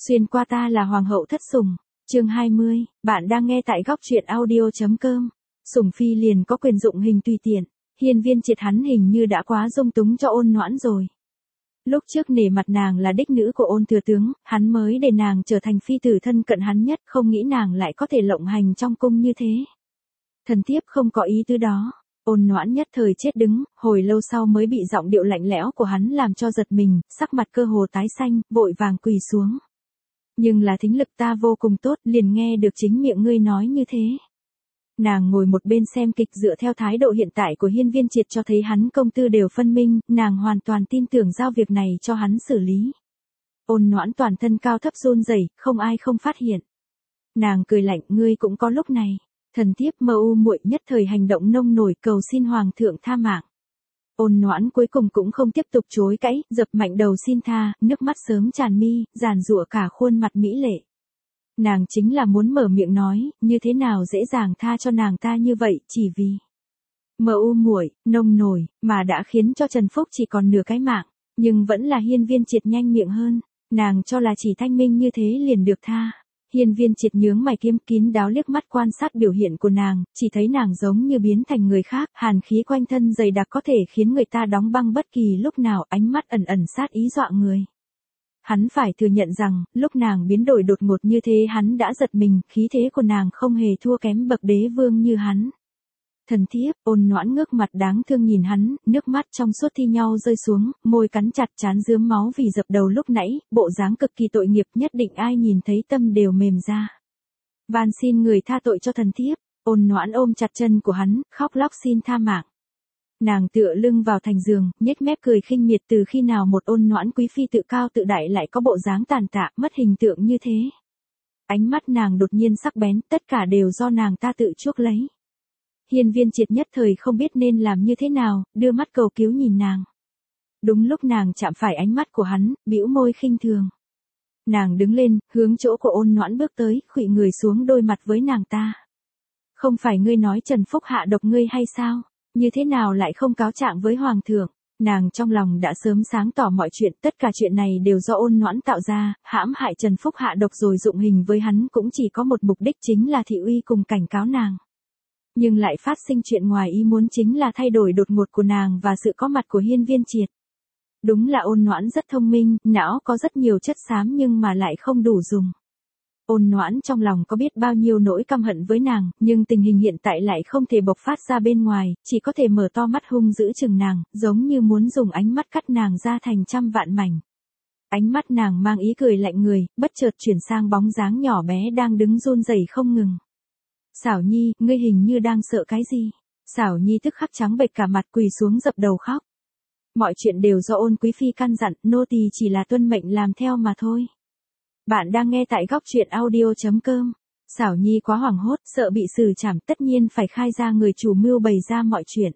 Xuyên qua ta là hoàng hậu thất sủng. Chương 20, bạn đang nghe tại góc truyện audio.com. Sủng phi liền có quyền dụng hình tùy tiện, hiên viên triệt hắn hình như đã quá dung túng cho Ôn Noãn rồi. Lúc trước nể mặt nàng là đích nữ của Ôn thừa tướng, hắn mới để nàng trở thành phi tử thân cận hắn nhất, không nghĩ nàng lại có thể lộng hành trong cung như thế. Thần thiếp không có ý tứ đó. Ôn Noãn nhất thời chết đứng, hồi lâu sau mới bị giọng điệu lạnh lẽo của hắn làm cho giật mình, sắc mặt cơ hồ tái xanh, vội vàng quỳ xuống. Nhưng là thính lực ta vô cùng tốt, liền nghe được chính miệng ngươi nói như thế. Nàng ngồi một bên xem kịch, dựa theo thái độ hiện tại của hiên viên triệt cho thấy hắn công tư đều phân minh, nàng hoàn toàn tin tưởng giao việc này cho hắn xử lý. Ôn Noãn toàn thân cao thấp run rẩy, không ai không phát hiện. Nàng cười lạnh, ngươi cũng có lúc này. Thần thiếp mơ u muội nhất thời hành động nông nổi, cầu xin hoàng thượng tha mạng. Ôn Noãn cuối cùng cũng không tiếp tục chối cãi, dập mạnh đầu xin tha, nước mắt sớm tràn mi, giàn giụa cả khuôn mặt mỹ lệ. Nàng chính là muốn mở miệng nói, như thế nào dễ dàng tha cho nàng ta như vậy, chỉ vì mơ u muội, nông nổi, mà đã khiến cho Trần Phúc chỉ còn nửa cái mạng, nhưng vẫn là hiên viên triệt nhanh miệng hơn, nàng cho là chỉ thanh minh như thế liền được tha. Hiên viên triệt nhướng mày kiêm kín đáo liếc mắt quan sát biểu hiện của nàng, chỉ thấy nàng giống như biến thành người khác, hàn khí quanh thân dày đặc có thể khiến người ta đóng băng bất kỳ lúc nào, ánh mắt ẩn ẩn sát ý dọa người. Hắn phải thừa nhận rằng, lúc nàng biến đổi đột ngột như thế hắn đã giật mình, khí thế của nàng không hề thua kém bậc đế vương như hắn. Thần thiếp, Ôn Noãn ngước mặt đáng thương nhìn hắn, nước mắt trong suốt thi nhau rơi xuống, môi cắn chặt trán rướm máu vì dập đầu lúc nãy, bộ dáng cực kỳ tội nghiệp, nhất định ai nhìn thấy tâm đều mềm ra. Van xin người tha tội cho thần thiếp. Ôn Noãn ôm chặt chân của hắn, khóc lóc xin tha mạng. Nàng tựa lưng vào thành giường, nhếch mép cười khinh miệt, từ khi nào một Ôn Noãn quý phi tự cao tự đại lại có bộ dáng tàn tạ, mất hình tượng như thế. Ánh mắt nàng đột nhiên sắc bén, tất cả đều do nàng ta tự chuốc lấy. Hiên viên triệt nhất thời không biết nên làm như thế nào, đưa mắt cầu cứu nhìn nàng. Đúng lúc nàng chạm phải ánh mắt của hắn, bĩu môi khinh thường. Nàng đứng lên, hướng chỗ của Ôn Noãn bước tới, khuỵu người xuống đôi mặt với nàng ta. Không phải ngươi nói Trần Phúc hạ độc ngươi hay sao? Như thế nào lại không cáo trạng với hoàng thượng? Nàng trong lòng đã sớm sáng tỏ mọi chuyện, tất cả chuyện này đều do Ôn Noãn tạo ra, hãm hại Trần Phúc hạ độc rồi dụng hình với hắn cũng chỉ có một mục đích, chính là thị uy cùng cảnh cáo nàng. Nhưng lại phát sinh chuyện ngoài ý muốn, chính là thay đổi đột ngột của nàng và sự có mặt của hiên viên triệt. Đúng là Ôn Noãn rất thông minh, não có rất nhiều chất xám nhưng mà lại không đủ dùng. Ôn Noãn trong lòng có biết bao nhiêu nỗi căm hận với nàng, nhưng tình hình hiện tại lại không thể bộc phát ra bên ngoài, chỉ có thể mở to mắt hung dữ chừng nàng, giống như muốn dùng ánh mắt cắt nàng ra thành trăm vạn mảnh. Ánh mắt nàng mang ý cười lạnh người, bất chợt chuyển sang bóng dáng nhỏ bé đang đứng run rẩy không ngừng. Xảo Nhi, ngươi hình như đang sợ cái gì? Xảo Nhi tức khắc trắng bệch cả mặt, quỳ xuống dập đầu khóc. Mọi chuyện đều do Ôn quý phi căn dặn, nô tỳ chỉ là tuân mệnh làm theo mà thôi. Bạn đang nghe tại góc truyện audio.com. Xảo Nhi quá hoảng hốt, sợ bị xử trảm, tất nhiên phải khai ra người chủ mưu bày ra mọi chuyện.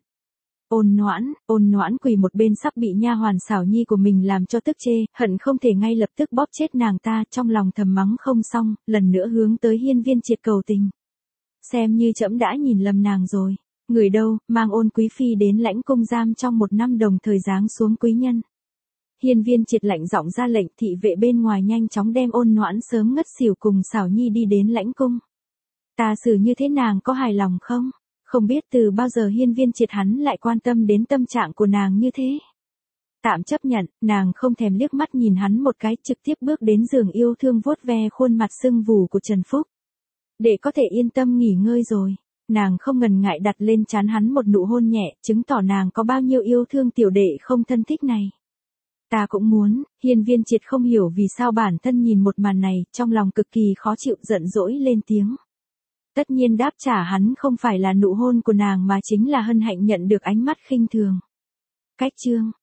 Ôn Noãn quỳ một bên sắp bị nha hoàn Xảo Nhi của mình làm cho tức chê, hận không thể ngay lập tức bóp chết nàng ta, trong lòng thầm mắng không xong, lần nữa hướng tới hiên viên triệt cầu tình. Xem như trẫm đã nhìn lầm nàng rồi. Người đâu, mang Ôn quý phi đến lãnh cung giam trong 1 năm, đồng thời giáng xuống quý nhân. Hiên viên triệt lạnh giọng ra lệnh, thị vệ bên ngoài nhanh chóng đem Ôn Noãn sớm ngất xỉu cùng Xảo Nhi đi đến lãnh cung. Ta xử như thế nàng có hài lòng không? Không biết từ bao giờ hiên viên triệt hắn lại quan tâm đến tâm trạng của nàng như thế. Tạm chấp nhận, nàng không thèm liếc mắt nhìn hắn một cái, trực tiếp bước đến giường yêu thương vuốt ve khuôn mặt sưng vù của Trần Phúc. Để có thể yên tâm nghỉ ngơi rồi, nàng không ngần ngại đặt lên trán hắn một nụ hôn nhẹ, chứng tỏ nàng có bao nhiêu yêu thương tiểu đệ không thân thích này. Ta cũng muốn. Hiên viên triệt không hiểu vì sao bản thân nhìn một màn này, trong lòng cực kỳ khó chịu, giận dỗi lên tiếng. Tất nhiên đáp trả hắn không phải là nụ hôn của nàng mà chính là hân hạnh nhận được ánh mắt khinh thường. Cách chương